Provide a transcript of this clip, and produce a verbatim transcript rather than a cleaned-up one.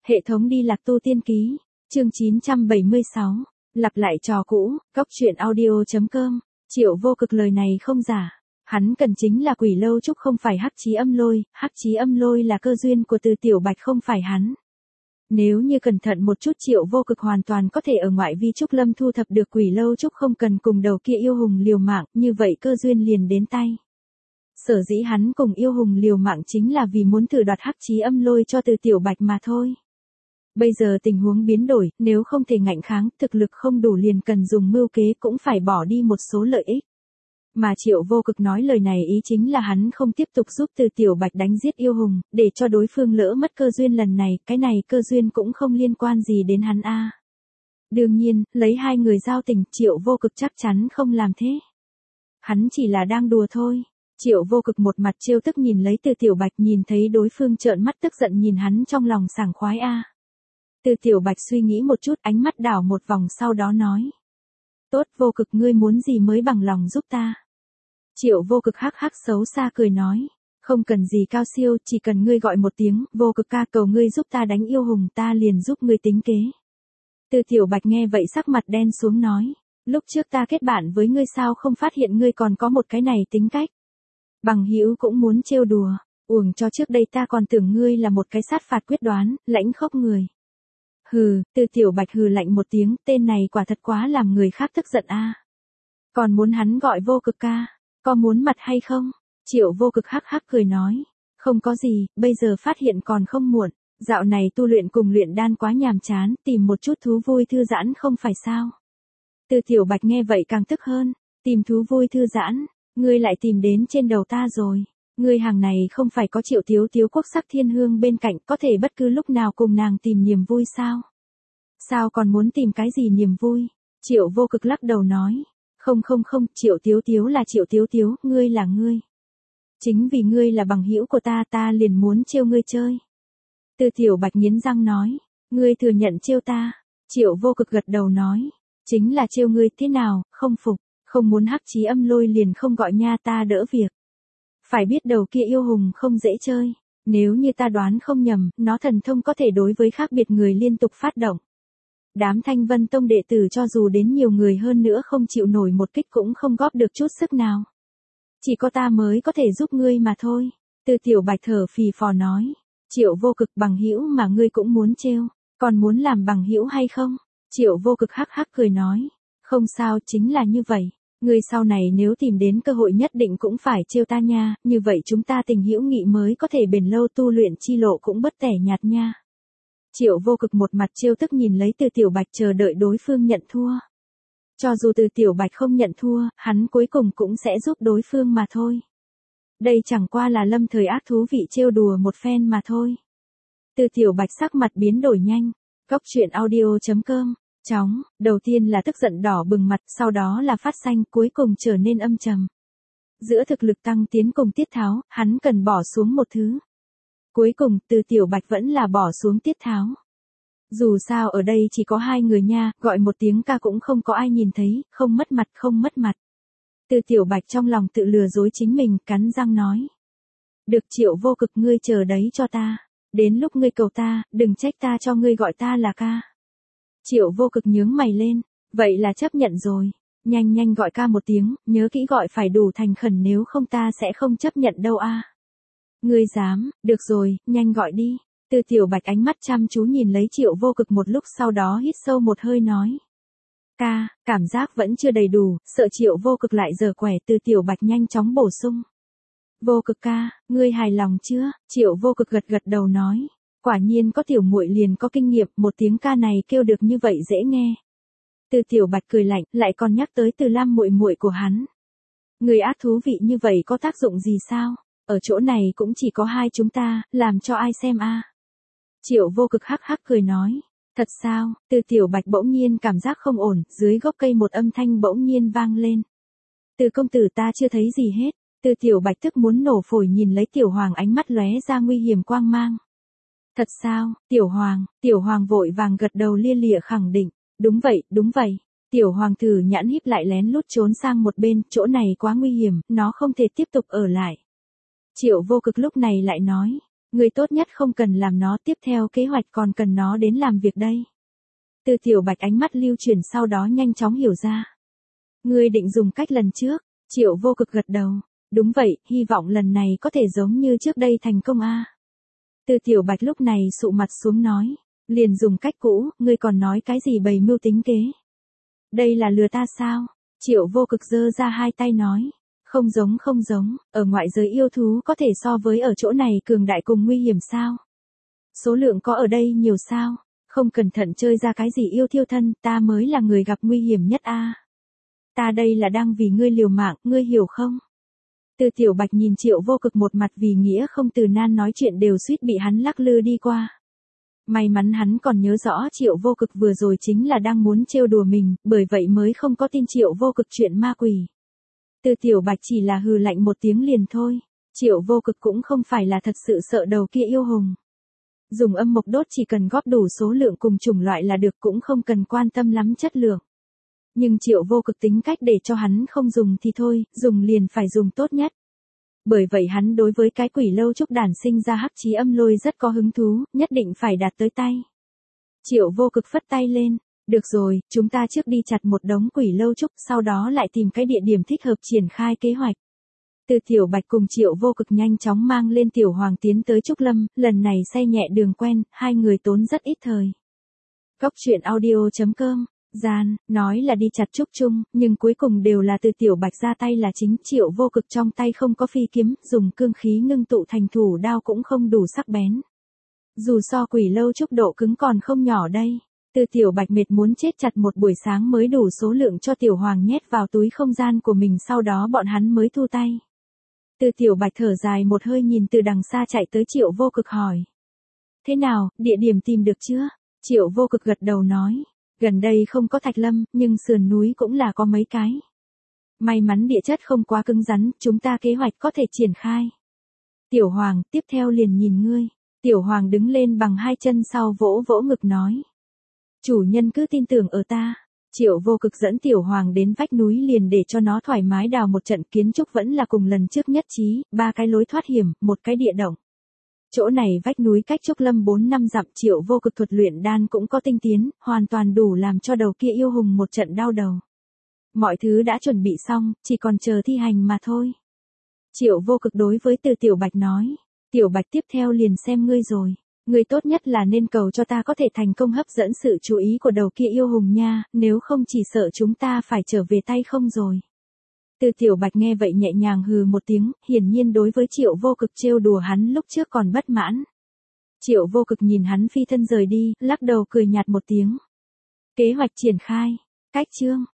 Hệ thống đi lạc tu tiên ký, chương chín trăm bảy mươi sáu, lặp lại trò cũ, góc truyện audio.com, Triệu Vô Cực lời này không giả. Hắn cần chính là Quỷ Lâu Trúc không phải Hắc Chí Âm Lôi, Hắc Chí Âm Lôi là cơ duyên của Từ Tiểu Bạch không phải hắn. Nếu như cẩn thận một chút Triệu Vô Cực hoàn toàn có thể ở ngoại vi Trúc Lâm thu thập được Quỷ Lâu Trúc không cần cùng đầu kia yêu hùng liều mạng, như vậy cơ duyên liền đến tay. Sở dĩ hắn cùng yêu hùng liều mạng chính là vì muốn thử đoạt Hắc Chí Âm Lôi cho Từ Tiểu Bạch mà thôi. Bây giờ tình huống biến đổi, nếu không thể ngạnh kháng, thực lực không đủ liền cần dùng mưu kế cũng phải bỏ đi một số lợi ích. Mà Triệu Vô Cực nói lời này ý chính là hắn không tiếp tục giúp Từ Tiểu Bạch đánh giết yêu hùng, để cho đối phương lỡ mất cơ duyên lần này, cái này cơ duyên cũng không liên quan gì đến hắn a. À. Đương nhiên, lấy hai người giao tình, Triệu Vô Cực chắc chắn không làm thế. Hắn chỉ là đang đùa thôi. Triệu Vô Cực một mặt trêu tức nhìn lấy Từ Tiểu Bạch, nhìn thấy đối phương trợn mắt tức giận nhìn hắn trong lòng sảng khoái a. À. Từ Tiểu Bạch suy nghĩ một chút, ánh mắt đảo một vòng sau đó nói. Tốt, Vô Cực, ngươi muốn gì mới bằng lòng giúp ta. Triệu Vô Cực hắc hắc xấu xa cười nói. Không cần gì cao siêu, chỉ cần ngươi gọi một tiếng, Vô Cực ca, cầu ngươi giúp ta đánh yêu hùng, ta liền giúp ngươi tính kế. Từ Tiểu Bạch nghe vậy sắc mặt đen xuống nói. Lúc trước ta kết bạn với ngươi sao không phát hiện ngươi còn có một cái này tính cách. Bằng hữu cũng muốn trêu đùa, uổng cho trước đây ta còn tưởng ngươi là một cái sát phạt quyết đoán, lãnh khốc người. Hừ, Từ Tiểu Bạch hừ lạnh một tiếng, tên này quả thật quá làm người khác tức giận a. À. Còn muốn hắn gọi Vô Cực ca, có muốn mặt hay không? Triệu Vô Cực hắc hắc cười nói, không có gì, bây giờ phát hiện còn không muộn, dạo này tu luyện cùng luyện đan quá nhàm chán, tìm một chút thú vui thư giãn không phải sao? Từ Tiểu Bạch nghe vậy càng tức hơn, tìm thú vui thư giãn, ngươi lại tìm đến trên đầu ta rồi. Ngươi hàng này không phải có Triệu Tiếu Tiếu quốc sắc thiên hương bên cạnh, có thể bất cứ lúc nào cùng nàng tìm niềm vui sao? Sao còn muốn tìm cái gì niềm vui? Triệu Vô Cực lắc đầu nói. Không không không, Triệu Tiếu Tiếu là Triệu Tiếu Tiếu, ngươi là ngươi. Chính vì ngươi là bằng hữu của ta, ta liền muốn trêu ngươi chơi. Từ Tiểu Bạch nghiến răng nói. Ngươi thừa nhận trêu ta. Triệu Vô Cực gật đầu nói. Chính là trêu ngươi, thế nào, không phục, không muốn Hắc Chí Âm Lôi liền không gọi nha, ta đỡ việc. Phải biết đầu kia yêu hùng không dễ chơi, nếu như ta đoán không nhầm, nó thần thông có thể đối với khác biệt người liên tục phát động. Đám Thanh Vân Tông đệ tử cho dù đến nhiều người hơn nữa không chịu nổi một kích cũng không góp được chút sức nào. Chỉ có ta mới có thể giúp ngươi mà thôi. Từ Tiểu Bạch thở phì phò nói. Triệu Vô Cực, bằng hữu mà ngươi cũng muốn trêu, còn muốn làm bằng hữu hay không? Triệu Vô Cực hắc hắc cười nói. Không sao, chính là như vậy. Ngươi sau này nếu tìm đến cơ hội nhất định cũng phải trêu ta nha, như vậy chúng ta tình hữu nghị mới có thể bền lâu, tu luyện chi lộ cũng bất tẻ nhạt nha. Triệu Vô Cực một mặt trêu tức nhìn lấy Từ Tiểu Bạch, chờ đợi đối phương nhận thua. Cho dù Từ Tiểu Bạch không nhận thua, hắn cuối cùng cũng sẽ giúp đối phương mà thôi. Đây chẳng qua là lâm thời ác thú vị trêu đùa một phen mà thôi. Từ Tiểu Bạch sắc mặt biến đổi nhanh. Góc truyện audio.com. Chóng, đầu tiên là tức giận đỏ bừng mặt, sau đó là phát xanh, cuối cùng trở nên âm trầm. Giữa thực lực tăng tiến cùng tiết tháo, hắn cần bỏ xuống một thứ. Cuối cùng, Từ Tiểu Bạch vẫn là bỏ xuống tiết tháo. Dù sao ở đây chỉ có hai người nha, gọi một tiếng ca cũng không có ai nhìn thấy, không mất mặt không mất mặt. Từ Tiểu Bạch trong lòng tự lừa dối chính mình, cắn răng nói. Được, Triệu Vô Cực, ngươi chờ đấy cho ta. Đến lúc ngươi cầu ta, đừng trách ta cho ngươi gọi ta là ca. Triệu Vô Cực nhướng mày lên, vậy là chấp nhận rồi, nhanh nhanh gọi ca một tiếng, nhớ kỹ gọi phải đủ thành khẩn nếu không ta sẽ không chấp nhận đâu a. À. Ngươi dám, được rồi, nhanh gọi đi. Từ Tiểu Bạch ánh mắt chăm chú nhìn lấy Triệu Vô Cực một lúc sau đó hít sâu một hơi nói. Ca, cảm giác vẫn chưa đầy đủ, sợ Triệu Vô Cực lại giở quẻ. Từ Tiểu Bạch nhanh chóng bổ sung. Vô Cực ca, ngươi hài lòng chưa? Triệu Vô Cực gật gật đầu nói. Quả nhiên có tiểu muội liền có kinh nghiệm, một tiếng ca này kêu được như vậy dễ nghe. Từ Tiểu Bạch cười lạnh, lại còn nhắc tới Từ Lam muội muội của hắn. Người ác thú vị như vậy có tác dụng gì sao? Ở chỗ này cũng chỉ có hai chúng ta, làm cho ai xem a? À? Triệu Vô Cực hắc hắc cười nói. Thật sao? Từ Tiểu Bạch bỗng nhiên cảm giác không ổn, dưới gốc cây một âm thanh bỗng nhiên vang lên. Từ công tử, ta chưa thấy gì hết. Từ Tiểu Bạch tức muốn nổ phổi nhìn lấy Tiểu Hoàng, ánh mắt lóe ra nguy hiểm quang mang. Thật sao? Tiểu Hoàng, Tiểu Hoàng vội vàng gật đầu lia lịa khẳng định. Đúng vậy, đúng vậy. Tiểu Hoàng thử nhãn híp lại lén lút trốn sang một bên, chỗ này quá nguy hiểm, nó không thể tiếp tục ở lại. Triệu Vô Cực lúc này lại nói. Ngươi tốt nhất không cần làm nó, tiếp theo kế hoạch còn cần nó đến làm việc đây. Từ Tiểu Bạch ánh mắt lưu chuyển sau đó nhanh chóng hiểu ra. Ngươi định dùng cách lần trước, Triệu Vô Cực gật đầu. Đúng vậy, hy vọng lần này có thể giống như trước đây thành công a. Từ Tiểu Bạch lúc này sụ mặt xuống nói. Liền dùng cách cũ, ngươi còn nói cái gì bày mưu tính kế. Đây là lừa ta sao? Triệu Vô Cực giơ ra hai tay nói. Không giống không giống, ở ngoại giới yêu thú có thể so với ở chỗ này cường đại cùng nguy hiểm sao? Số lượng có ở đây nhiều sao? Không cẩn thận chơi ra cái gì yêu thiêu thân, ta mới là người gặp nguy hiểm nhất a. Ta đây là đang vì ngươi liều mạng, ngươi hiểu không? Từ Tiểu Bạch nhìn Triệu Vô Cực một mặt vì nghĩa không từ nan nói chuyện đều suýt bị hắn lắc lư đi qua. May mắn hắn còn nhớ rõ Triệu Vô Cực vừa rồi chính là đang muốn trêu đùa mình, bởi vậy mới không có tin Triệu Vô Cực chuyện ma quỷ. Từ Tiểu Bạch chỉ là hừ lạnh một tiếng liền thôi. Triệu Vô Cực cũng không phải là thật sự sợ đầu kia yêu hùng. Dùng âm mộc đốt chỉ cần góp đủ số lượng cùng chủng loại là được, cũng không cần quan tâm lắm chất lượng. Nhưng Triệu Vô Cực tính cách để cho hắn không dùng thì thôi, dùng liền phải dùng tốt nhất. Bởi vậy hắn đối với cái quỷ lâu trúc đản sinh ra hắc chí âm lôi rất có hứng thú, nhất định phải đạt tới tay. Triệu Vô Cực phất tay lên. Được rồi, chúng ta trước đi chặt một đống quỷ lâu trúc, sau đó lại tìm cái địa điểm thích hợp triển khai kế hoạch. Từ Tiểu Bạch cùng Triệu Vô Cực nhanh chóng mang lên Tiểu Hoàng tiến tới Trúc Lâm, lần này xe nhẹ đường quen, hai người tốn rất ít thời. Góc truyện audio chấm com, gian, nói là đi chặt trúc chung, nhưng cuối cùng đều là Từ Tiểu Bạch ra tay là chính. Triệu Vô Cực trong tay không có phi kiếm, dùng cương khí ngưng tụ thành thủ đao cũng không đủ sắc bén. Dù so quỷ lâu trúc độ cứng còn không nhỏ đây. Từ Tiểu Bạch mệt muốn chết chặt một buổi sáng mới đủ số lượng cho Tiểu Hoàng nhét vào túi không gian của mình, sau đó bọn hắn mới thu tay. Từ Tiểu Bạch thở dài một hơi nhìn từ đằng xa chạy tới Triệu Vô Cực hỏi. Thế nào, địa điểm tìm được chưa? Triệu Vô Cực gật đầu nói. Gần đây không có thạch lâm, nhưng sườn núi cũng là có mấy cái. May mắn địa chất không quá cứng rắn, chúng ta kế hoạch có thể triển khai. Tiểu Hoàng, tiếp theo liền nhìn ngươi. Tiểu Hoàng đứng lên bằng hai chân sau vỗ vỗ ngực nói. Chủ nhân cứ tin tưởng ở ta. Triệu Vô Cực dẫn Tiểu Hoàng đến vách núi liền để cho nó thoải mái đào một trận, kiến trúc vẫn là cùng lần trước nhất trí, ba cái lối thoát hiểm, một cái địa động. Chỗ này vách núi cách Trúc Lâm bốn năm dặm, Triệu Vô Cực thuật luyện đan cũng có tinh tiến, hoàn toàn đủ làm cho đầu kia yêu hùng một trận đau đầu. Mọi thứ đã chuẩn bị xong, chỉ còn chờ thi hành mà thôi. Triệu Vô Cực đối với Từ Tiểu Bạch nói. Tiểu Bạch tiếp theo liền xem ngươi rồi. Ngươi tốt nhất là nên cầu cho ta có thể thành công hấp dẫn sự chú ý của đầu kia yêu hùng nha, nếu không chỉ sợ chúng ta phải trở về tay không rồi. Từ Tiểu Bạch nghe vậy nhẹ nhàng hừ một tiếng, hiển nhiên đối với Triệu Vô Cực trêu đùa hắn lúc trước còn bất mãn. Triệu Vô Cực nhìn hắn phi thân rời đi, lắc đầu cười nhạt một tiếng. Kế hoạch triển khai. Cách chương.